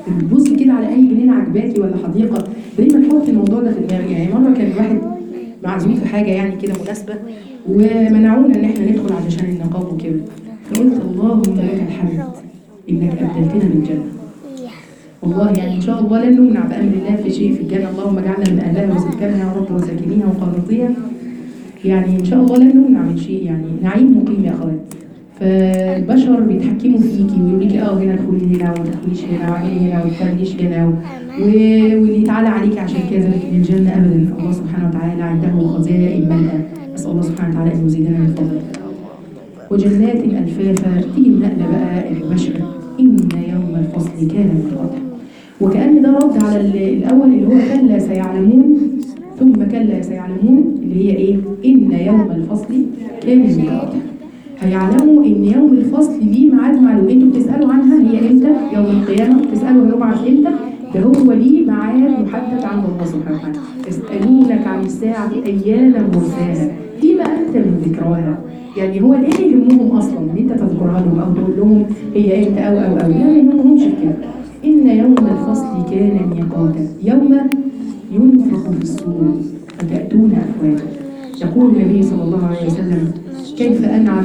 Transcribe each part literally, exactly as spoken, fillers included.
بتبص كده على اي جنينه عجباكي ولا حديقه، دايما حط الموضوع ده في دماغي. يعني مره كان الواحد معزوم في حاجه يعني كده مناسبه، ومنعونا ان احنا ندخل علشان النقاب وكده، فقلت اللهم لك الحمد انك ابدلتنا بالجنه. والله يعني ان شاء الله لن نمنع بامر الله في شيء في الجنه، اللهم اجعلنا من اهلها وسكانها يا رب وساكنيها وقانطيها. يعني ان شاء الله لن نمنع من شيء، يعني نعيم مقيم يا اخوات. فالبشر بيتحكموا فيكي ويقولوا لك اه هنا ادخلي هنا وما تدخليش هنا واعملي هنا وما تعمليش هنا و... واللي يتعالى عليكي عشان كذا. لكن الجنه ابدا الله سبحانه وتعالى عنده خزائن ملأى، نسال الله سبحانه وتعالى ان يزيدنا من فضله. وجنات الفافا. تيجي النقله بقى المباشره، ان يوم الفصل كان ميقاتا. وكأن ده رد على الاول اللي هو كلا سيعلمون ثم كلا سيعلمون، اللي هي ايه؟ ان يوم الفصل كان ميقاتا. هيعلموا ان يوم الفصل ليه ميعاد معلوم. انتوا بتسالوا عنها هي امتى؟ يوم القيامه. بتسالوا هنبعث امتى؟ ده هو ليه ميعاد محدد عند الله سبحانه وتعالى. يسالونك عن الساعه ايان مرساها فيما انت من ذكراها. يعني هو ايه اللي يهمهم اصلا ان انت تذكرها لهم او تقول لهم هي امتى او او او لا، ما يهمهمش كده. ان يوم الفصل كان ميقاتا. يوم ينفخ في الصور فتاتون افواجا. يقول النبي صلى الله عليه وسلم كيف انعم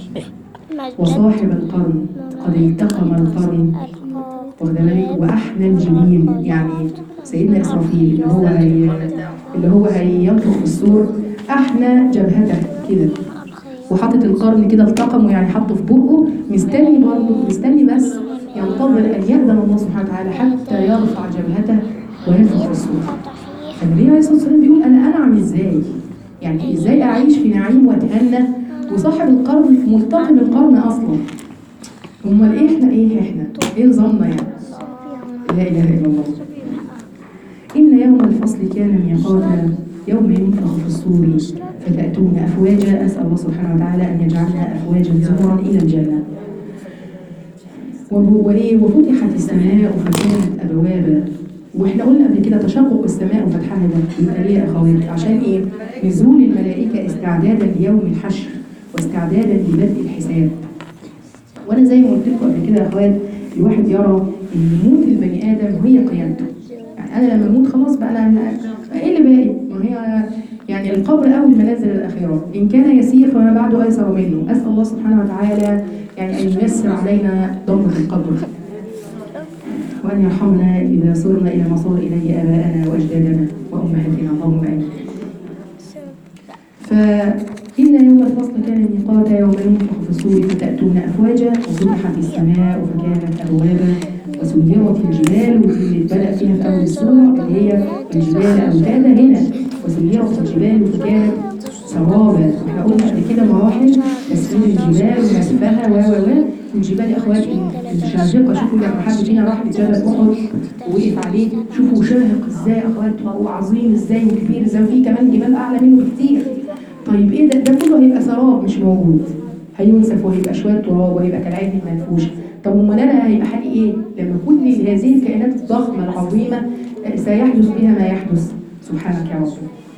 وصاحب القرن قد التقم القرن واحنى الجبين. يعني سيدنا اسرافيل اللي هو هي اللي هو هينفخ في الصور احنى جبهته كده وحاطط القرن كده التقمه، يعني حطه في بقه مستني برضه مستني بس ينتظر ان يأذن الله سبحانه وتعالى حتى يرفع جبهته وينفخ في الصور. فالنبي عليه الصلاه والسلام بيقول انا انعم ازاي؟ يعني ازاي اعيش في نعيم واتهنى وصاحب القرن ملتقم القرن اصلا؟ امال ايه احنا ايه احنا ايه نظامنا يعني؟ لا اله الا الله. ان يوم الفصل كان ميقاتا يوم ينفخ في الصور فتأتون افواجا. اسال الله سبحانه وتعالى ان يجعلنا افواجا زمرا الى الجنه. وفتحت السماء فكانت ابوابا. واحنا قلنا قبل كده تشقق السماء وفتحها ده يبقى ليه يا اخوات؟ عشان ايه؟ نزول الملائكه استعدادا ليوم الحشر واستعدادا لبدء الحساب. وانا زي ما قلت لكم قبل كده يا اخوات، الواحد يرى ان موت البني ادم هي قيامته. يعني انا لما اموت خلاص بقى انا ايه اللي باقي؟ ما هي يعني القبر اول منازل الاخره، ان كان يسير فما بعده ايسر منه. اسال الله سبحانه وتعالى يعني ان ييسر علينا ضمه القبر، وأن يرحمنا إذا صرنا إلى ما صار إليه آباءنا وأجدادنا وأمهاتنا، اللهم آمين. فإن يوم الفصل كان ميقاتا يوم ينفخ في الصور فتأتون أفواجا وفتحت السماء فكانت أبوابا وسيرت الجبال. واللي بدأ فيها في أول السورة اللي هي الجبال أوتادا هنا، وسيرت الجبال فكانت سرابا. احنا قلنا قبل كده مراحل تسيير الجبال ونسفها و و و الجبال يا اخواتي الشاهقه. شوفوا لما حد فينا راح لجبل احد ووقف عليه، شوفوا شاهق ازاي يا اخوات وعظيم ازاي وكبير ازاي، وفي كمان جبال اعلى منه بكتير. طيب ايه ده؟ ده كله هيبقى سراب مش موجود، هينسف وهيبقى شويه تراب وهيبقى كالعين المنفوش. طب امال انا هيبقى حالي ايه لما كل هذه الكائنات الضخمه العظيمه سيحدث بها ما يحدث؟ سبحانك يا رب.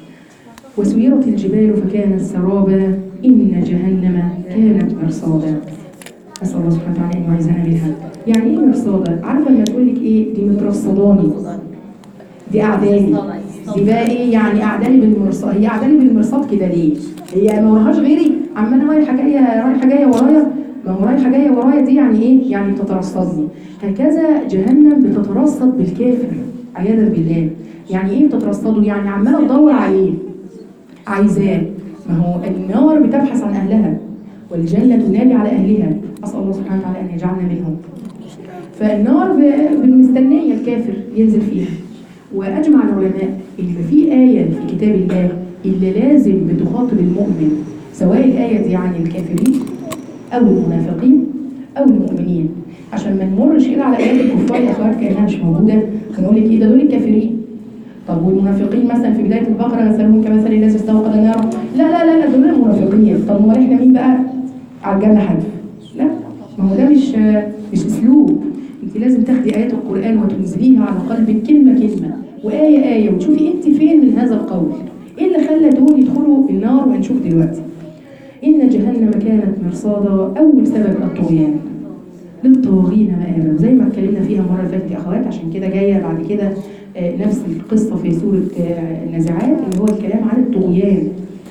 وسيرت الجبال فكانت سرابا إن جهنم كانت مرصادا. أسأل الله سبحانه وتعالى أن يعيذنا منها. يعني إيه مرصادا؟ عارفة لما تقول لك إيه؟ دي مترصداني، دي أعداني، دي بقى إيه؟ يعني أعداني بالمرصاد. هي أعداني بالمرصاد كده ليه؟ هي ما وراهاش غيري؟ عمالة رايحة جاية رايحة جاية ورايا؟ ما هو رايحة جاية ورايا دي يعني إيه؟ يعني بتترصدني. هكذا جهنم بتترصد بالكافر عياذا بالله. يعني إيه بتترصده؟ يعني عمالة تدور عليه عايزاه. ما هو النار بتبحث عن أهلها والجنة تنادي على أهلها. أسأل الله سبحانه وتعالى أن يجعلنا منهم. فالنار بالمستنية الكافر ينزل فيها. وأجمع العلماء إن في آية في كتاب الله اللي لازم بتخاطب المؤمن، سواء الآية دي عن الكافرين أو المنافقين أو المؤمنين، عشان ما نمرش كده على آيات الكفار يا أخوات كأنها مش موجودة ونقول لك إيه ده دول الكافرين. طب والمنافقين مثلا في بدايه البقره مثلهم كمثل الناس استوقد نارا. لا لا لا لا دول المنافقين. طب امال احنا مين بقى؟ على الجنه حدف؟ لا، ما هو ده مش مش اسلوب. انت لازم تاخدي ايات القران وتنزليها على قلبك كلمه كلمه وايه ايه وتشوفي انت فين من هذا القول. ايه اللي خلى دول يدخلوا النار؟ وهنشوف دلوقتي. ان جهنم كانت مرصادا. اول سبب الطغيان. للطاغين مآبا، زي ما اتكلمنا فيها المره اللي فاتت يا اخوات. عشان كده جايه بعد كده آه، نفس القصه في سوره آه، النازعات، اللي هو الكلام عن الطغيان.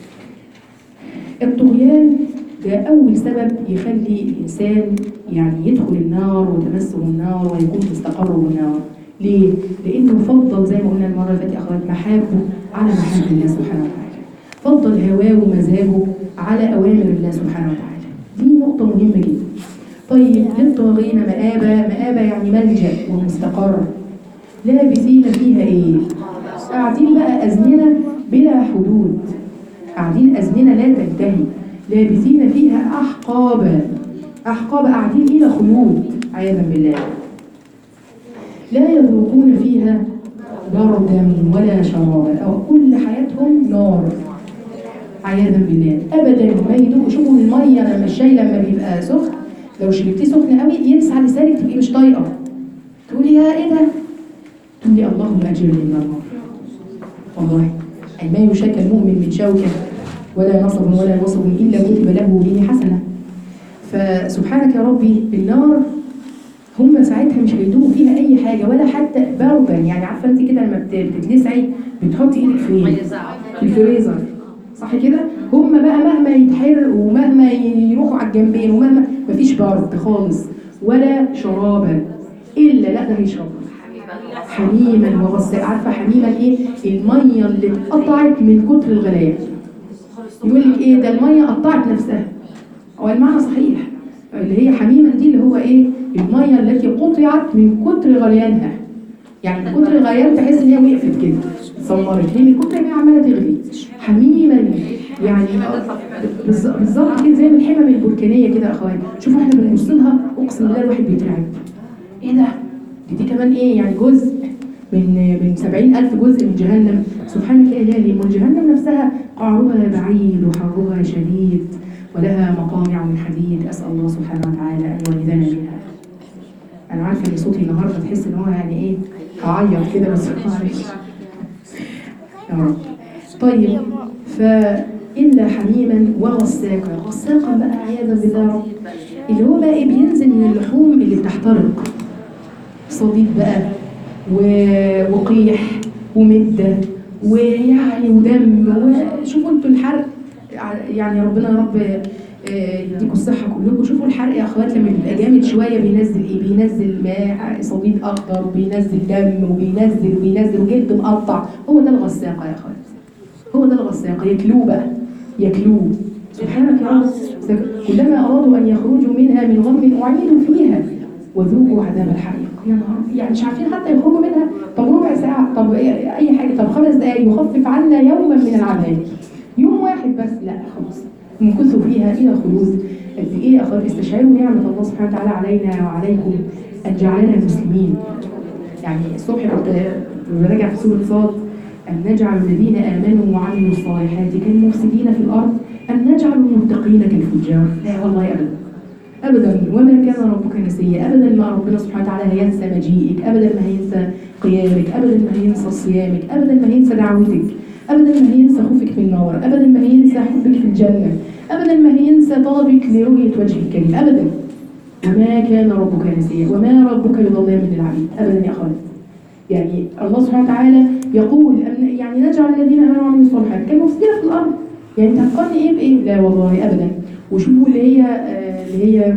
الطغيان ده أول سبب يخلي الإنسان يعني يدخل النار وتمسه النار ويكون مستقره بالنار. ليه؟ لأنه فضل زي ما قلنا المرة اللي فاتت يا أخوات محابه على محاب الله سبحانه وتعالى. فضل هواه ومزاجه على أوامر الله سبحانه وتعالى. دي نقطة مهمة جدا. طيب للطاغين مآبا، مآبا يعني ملجأ ومستقر. لابسين فيها إيه؟ قاعدين بقى أزمنة بلا حدود، قاعدين أزمنة لا تنتهي، لابسين فيها أحقابا، أحقاب قاعدين إلى خلود عياذا بالله. لا يذوقون فيها بردا ولا شرابا، أو كل حياتهم نار عياذا بالله أبدا ما يذوقوا. شوفوا المية لما الشاي لما بيبقى سخن لو شربتيه سخن قوي يلسع لسانك تبقي مش طايقة، تقولي يا إيه ده؟ تقولي اللهم أجرني من النار. والله أي ما يشاك المؤمن من شوكة ولا نصب ولا نصب إلا كتب له به حسنة. فسبحانك يا ربي النار هم ساعتها مش هيدوقوا فيها أي حاجة ولا حتى بردا. يعني عارفة أنت كده لما بتتلسعي بتحطي إيدك فين؟ في الفريزر، صح كده؟ هم بقى مهما يتحرقوا ومهما يروحوا على الجنبين ومهما مفيش برد خالص ولا شرابا إلا لا ده هيشربوا حميما وغساقا. عارفة حميما إيه؟ المية اللي اتقطعت من كتر الغليان. يقول لك ايه ده الميه قطعت نفسها، هو المعنى صحيح. اللي هي حميما دي اللي هو ايه؟ الميه التي قطعت من كتر غليانها، يعني من كتر الغليان تحس ان هي وقفت كده اتسمرت ليه من كتر ما هي عماله تغلي. حميما يعني بالظبط كده زي ما الحمم البركانيه كده يا اخوان. شوفوا احنا بنبص لها اقسم بالله الواحد بيترعب. ايه ده؟ دي, دي كمان ايه يعني جزء من من سبعين ألف جزء من جهنم. سبحانك يا إلهي. من جهنم نفسها قعرها بعيد وحرها شديد ولها مقامع من حديد. أسأل الله سبحانه وتعالى أن يولدنا منها. أنا عارفة إن صوتي النهاردة تحس إن هو يعني إيه هعيط كده بس معلش يا رب. طيب فإلا حميما وغساقا. غساقا بقى عياذا بالله اللي هو بقى إيه بينزل من اللحوم اللي بتحترق، صديد بقى وقيح ومدة ويعني ودم. وشوفوا انتوا الحرق، يعني ربنا يا رب يديكم الصحة كلكم. شوفوا الحرق يا اخوات لما بيبقى جامد شوية بينزل ايه؟ بينزل ماء صديد اخضر وبينزل دم وبينزل وبينزل وجلد مقطع. هو ده الغساقة يا اخوات، هو ده الغساقة. ياكلوه بقى ياكلوه. سبحانك يا رب. كلما ارادوا ان يخرجوا منها من غم اعيدوا فيها وذوقوا عذاب الحريق. يا نهار يعني مش عارفين حتى يخرجوا منها. طب ربع ساعة، طب أي حاجة، طب خمس دقايق يخفف عنا يوما من العذاب، يوم واحد بس، لا خلاص نمكثوا فيها إلى خلود. قد إيه يا أخوات استشعروا نعمة الله سبحانه وتعالى علينا وعليكم أن جعلنا مسلمين. يعني الصبح كنت براجع في سورة صاد أن نجعل الذين آمنوا وعملوا الصالحات كالمفسدين في الأرض أم نجعل المتقين كالفجار. لا والله أبدا ابدا. وما كان ربك نسيا. ابدا ما ربنا سبحانه وتعالى هينسى مجيئك، ابدا ما هينسى قيامك، ابدا ما هينسى صيامك، ابدا ما هينسى دعوتك، ابدا ما هينسى خوفك في النار، ابدا ما هينسى حبك في الجنه، ابدا ما هينسى طلبك لرؤيه وجهه الكريم. ابدا. وما كان ربك نسيا وما ربك بظلام للعبيد. ابدا يا اخوان. يعني الله سبحانه وتعالى يقول يعني نجعل الذين امنوا وعملوا الصالحات كالمفسدين في الارض. يعني انت هتقارني ايه بايه؟ لا والله ابدا. وشوفوا اللي هي آه اللي هي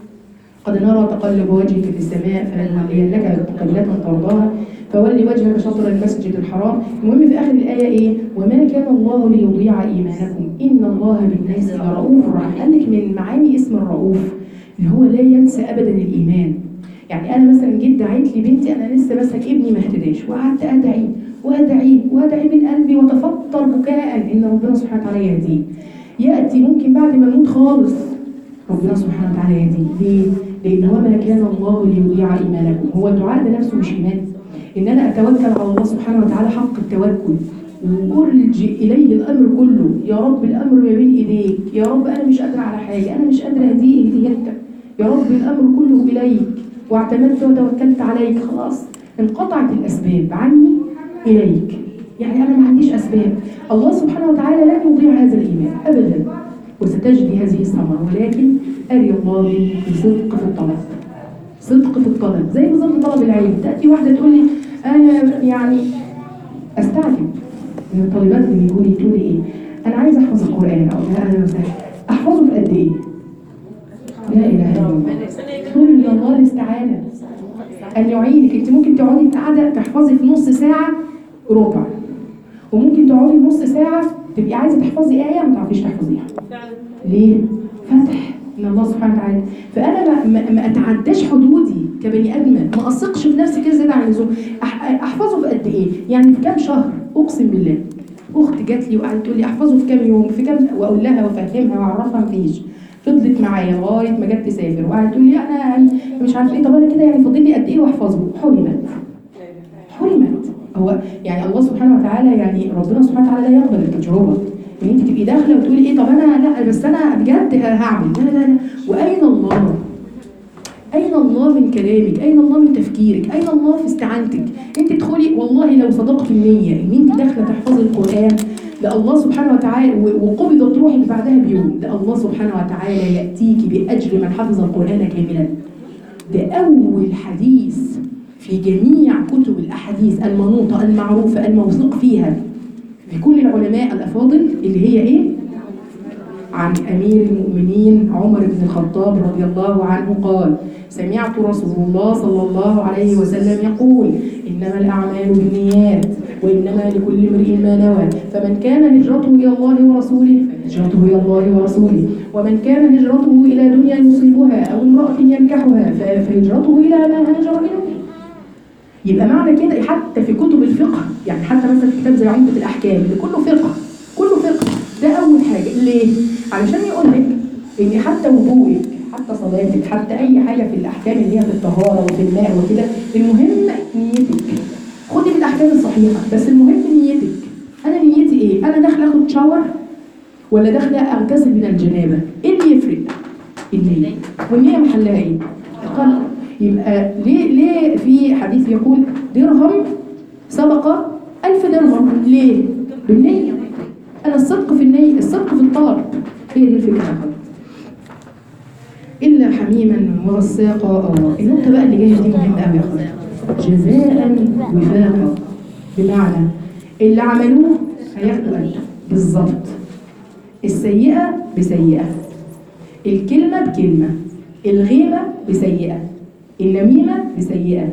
قد نرى تقلب وجهك في السماء فلنولينك قبلة ترضاها فولي وجهك شطر المسجد الحرام. المهم في اخر الايه ايه؟ وما كان الله ليضيع ايمانكم ان الله بالناس لرؤوف رحيم. قال لك من معاني اسم الرؤوف اللي هو لا ينسى ابدا الايمان. يعني انا مثلا جيت دعيت لي بنتي، انا لسه مثلا ابني ما اهتداش وقعدت ادعي وادعي وادعي من قلبي وتفطر بكاء ان ربنا سبحانه وتعالى يهديه. ياتي ممكن بعد ما نموت خالص ربنا سبحانه وتعالى يهديه. ليه؟ لان وما كان الله ليضيع ايمانكم. هو الدعاء ده نفسه مش ايمان؟ ان انا اتوكل على الله سبحانه وتعالى حق التوكل وارجع اليه الامر كله. يا رب الامر ما بين ايديك، يا رب انا مش قادره على حاجه، انا مش قادره اهديه اهديه انت، يا رب الامر كله اليك واعتمدت وتوكلت عليك. خلاص انقطعت الاسباب عني اليك. يعني انا ما عنديش اسباب. الله سبحانه وتعالى لن يضيع هذا الايمان ابدا وستجدي هذه الثمره، ولكن اري الله بصدق في الطلب. صدق في الطلب، زي بالظبط طلب العلم. تاتي واحده تقول لي انا يعني استعجب من الطالبات اللي بيقولوا لي تقول لي ايه؟ انا عايزه احفظ القران. او لا انا مثلا احفظه في قد ايه؟ لا اله الا الله. طول من الله الاستعانه ان يعينك. انت ممكن تقعدي في قاعده تحفظي في نص ساعه ربع، وممكن تقعدي نص ساعه تبقي عايزه تحفظي ايه ما تعرفيش تحفظيها. ليه؟ فتح من الله سبحانه وتعالى. فانا ما, ما اتعداش حدودي كبني ادمه، ما اثقش في نفسي كده زياده عن اللزوم. احفظه في قد ايه؟ يعني في كام شهر؟ اقسم بالله اخت جات لي وقعدت تقول لي احفظه في كام يوم، في كام، واقول لها وافهمها واعرفها مفيش. فضلت معايا لغايه ما جت تسافر وقعدت تقول لي انا مش عارفه ايه. طب انا كده يعني فاضل لي قد ايه واحفظه؟ حرمت حرمت. هو يعني الله سبحانه وتعالى، يعني ربنا سبحانه وتعالى لا يقبل التجربه ان انت تبقي داخله وتقولي ايه طب انا لا بس انا بجد هعمل. لا لا لا. واين الله؟ اين الله من كلامك؟ اين الله من تفكيرك؟ اين الله في استعانتك؟ انت تدخلي والله لو صدقت النيه ان انت داخله تحفظي القران لله سبحانه وتعالى وقبضت روحك بعدها بيوم، لله سبحانه وتعالى ياتيك باجر من حفظ القران كاملا. ده اول حديث في جميع كتب الاحاديث المنوطه المعروفه الموثوق فيها بكل العلماء الافاضل، اللي هي ايه؟ عن امير المؤمنين عمر بن الخطاب رضي الله عنه قال: سمعت رسول الله صلى الله عليه وسلم يقول: انما الاعمال بالنيات وانما لكل امرئ ما نوى، فمن كان هجرته الى الله ورسوله فهجرته الى الله ورسوله، ومن كان هجرته الى دنيا يصيبها او امراه ينكحها فهجرته الى ما هاجر اليه. يبقى معنى كده حتى في كتب الفقه، يعني حتى مثلا في كتاب زي عمدة الأحكام اللي كله فقه، كله فقه، ده أول حاجة. ليه؟ علشان يقول لك إن حتى وضوءك، حتى صلاتك، حتى أي حاجة في الأحكام اللي هي في الطهارة وفي الماء وكده، المهم نيتك. خدي بالأحكام الصحيحة، بس المهم نيتك. أنا نيتي إيه؟ أنا داخلة آخد شاور ولا داخلة أغتسل من الجنابة؟ إيه اللي يفرق؟ النية. والنية محلها إيه؟ القلب. يبقى ليه ليه في حديث يقول درهم سبق ألف درهم؟ ليه؟ بالنية. أنا الصدق في النية، الصدق في الطلب، هي دي الفكرة. إلا حميما وغساقا. النقطة بقى اللي جاية دي مهمة أوي يا أخوات. جزاء وفاقا، بمعنى اللي عملوه هياخدوا أجر بالظبط. السيئة بسيئة، الكلمة بكلمة، الغيبة بسيئة، النميمة بسيئة،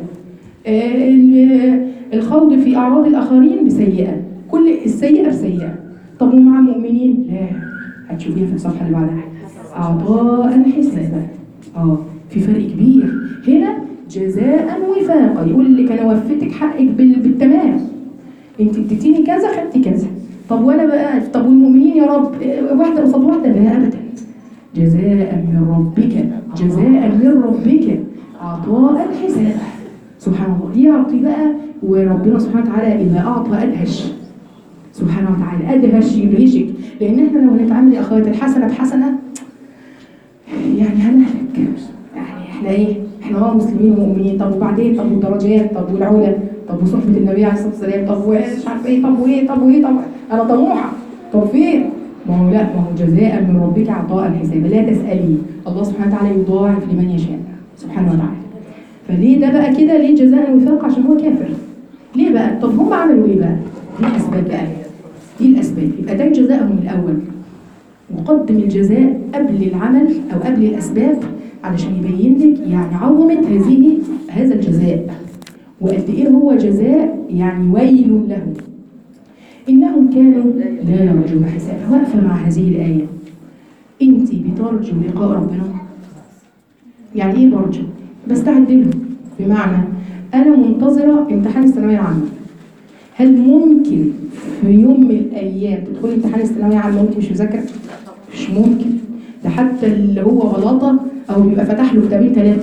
الخوض في أعراض الآخرين بسيئة، كل السيئة بسيئة. طب ومع المؤمنين؟ لا، هتشوفيها في الصفحة اللي بعدها عطاء حسابا. اه في فرق كبير هنا. جزاء وفاقا، يقول لك أنا وفيتك حقك بالتمام، أنت اديتيني كذا خدتي كذا. طب وأنا بقى طب والمؤمنين يا رب واحدة قصاد واحدة؟ لا أبدا. جزاء من ربك، جزاء من ربك عطاء حسابا. سبحان الله، يعطي بقى. وربنا سبحانه وتعالى إذا أعطى أدهش، سبحانه وتعالى أدهش يدهشك. لأن احنا لو هنتعامل يا أخوات الحسنة بحسنة يعني هنهلك. يعني احنا ايه؟ احنا اه مسلمين ومؤمنين، طب وبعدين؟ طب والدرجات؟ طب والعلا؟ طب وصحبة النبي عليه الصلاة والسلام؟ طب ومش عارف ايه؟ طب وايه؟ طب وايه؟ طب أنا طموحة، طب فين؟ ما هو لا، ما هو جزاء من ربك عطاء حسابا. لا تسألي، الله سبحانه وتعالى يضاعف لمن يشاء سبحانه وتعالى. فليه ده بقى كده؟ ليه جزاء وفاق؟ عشان هو كافر. ليه بقى؟ طب هم عملوا ايه بقى؟ دي الأسباب بقى، دي الأسباب. يبقى ده جزاءهم الأول، وقدم الجزاء قبل العمل أو قبل الأسباب علشان يبين لك يعني عظمة هذه هذا الجزاء، وقد إيه هو جزاء يعني ويل لهم. إنهم كانوا لا يرجون حسابا. واقفة مع هذه الآية، أنت بترجو لقاء ربنا؟ يعني إيه برجو؟ بستعد له. بمعنى أنا منتظرة امتحان الثانوية العامة. هل ممكن في يوم من الأيام تدخلي امتحان الثانوية العامة وأنت مش مذاكرة؟ مش ممكن. ده حتى اللي هو غلطة أو بيبقى فتح له كتابين ثلاثة،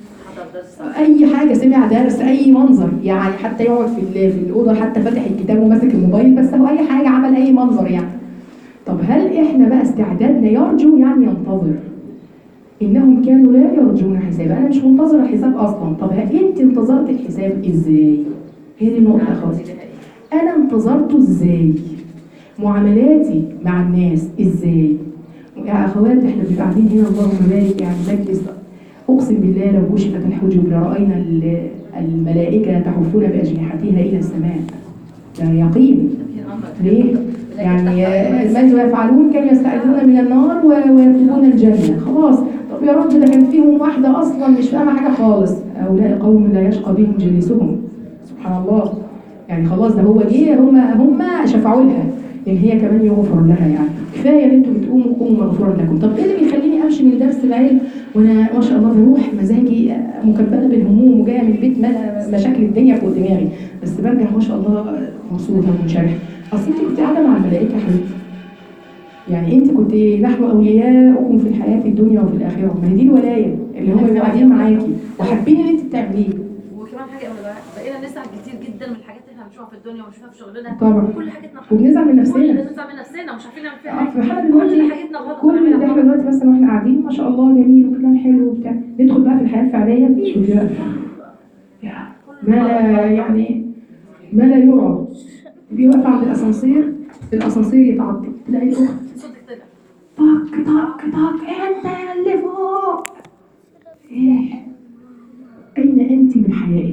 أي حاجة، سمع درس، أي منظر، يعني حتى يقعد في في الأوضة حتى فاتح الكتاب وماسك الموبايل، بس هو أي حاجة، عمل أي منظر يعني. طب هل إحنا بقى استعدادنا يرجو يعني ينتظر؟ إنهم كانوا لا يرجون حسابا. أنا مش منتظر الحساب أصلا. طب أنت انتظرت الحساب إزاي؟ هي دي النقطة خالص. أنا انتظرته إزاي؟ معاملاتي مع الناس إزاي؟ يا أخوات إحنا بنبقى قاعدين هنا اللهم بارك يعني مجلس اقسم بالله لو كشفت الحجب لراينا ال- الملائكه تحفون باجنحتها الى السماء. ده يقين. ليه؟ يعني آه، ماذا يفعلون؟ كانوا يستعيذون من النار و- ويطلبون الجنه. خلاص. طب يا رب ده كان فيهم واحده اصلا مش فاهمه حاجه خالص. هؤلاء قوم لا يشقى بهم جليسهم. سبحان الله. يعني خلاص ده هو جه هم هم شفعوا لها ان هي كمان يغفر لها. يعني كفايه ان انتوا بتقوموا قوموا مغفورا لكم. طب ايه اللي بيخليني امشي من درس العلم وانا ما شاء الله بروح مزاجي مكبله بالهموم وجايه من البيت ملا مشاكل الدنيا فوق دماغي، بس برجع ما شاء الله مبسوطه ومنشرحه. اصل انت كنت قاعده مع الملائكه يا حبيبتي. يعني انت كنت نحن اولياؤكم في الحياه الدنيا وفي الاخره. ما هي دي الولايه اللي هم بيبقوا قاعدين معاكي وحابين ان انت تعمليه. وكمان حاجه بقينا نسعى كتير جدا من الحاجات اللي احنا بنشوفها في الدنيا وبنشوفها في شغلنا. طبعا. كل حاجتنا وبنزعل من نفسنا. بنزعل من نفسنا ومش عارفين نعمل فيها اه حاجه. في حاله دلوقتي كل حاجتنا غلط. كل اللي احنا دلوقتي مثلا واحنا قاعدين ما شاء الله جميل وكلام حلو وبتاع، ندخل بقى في الحياه الفعليه شوفي بقى ما لا يعني ما لا يرى. تبقي واقفه عند الاسانسير، الاسانسير يتعطل تلاقي الاخت صوتك طلع. طق طق طق انت اللي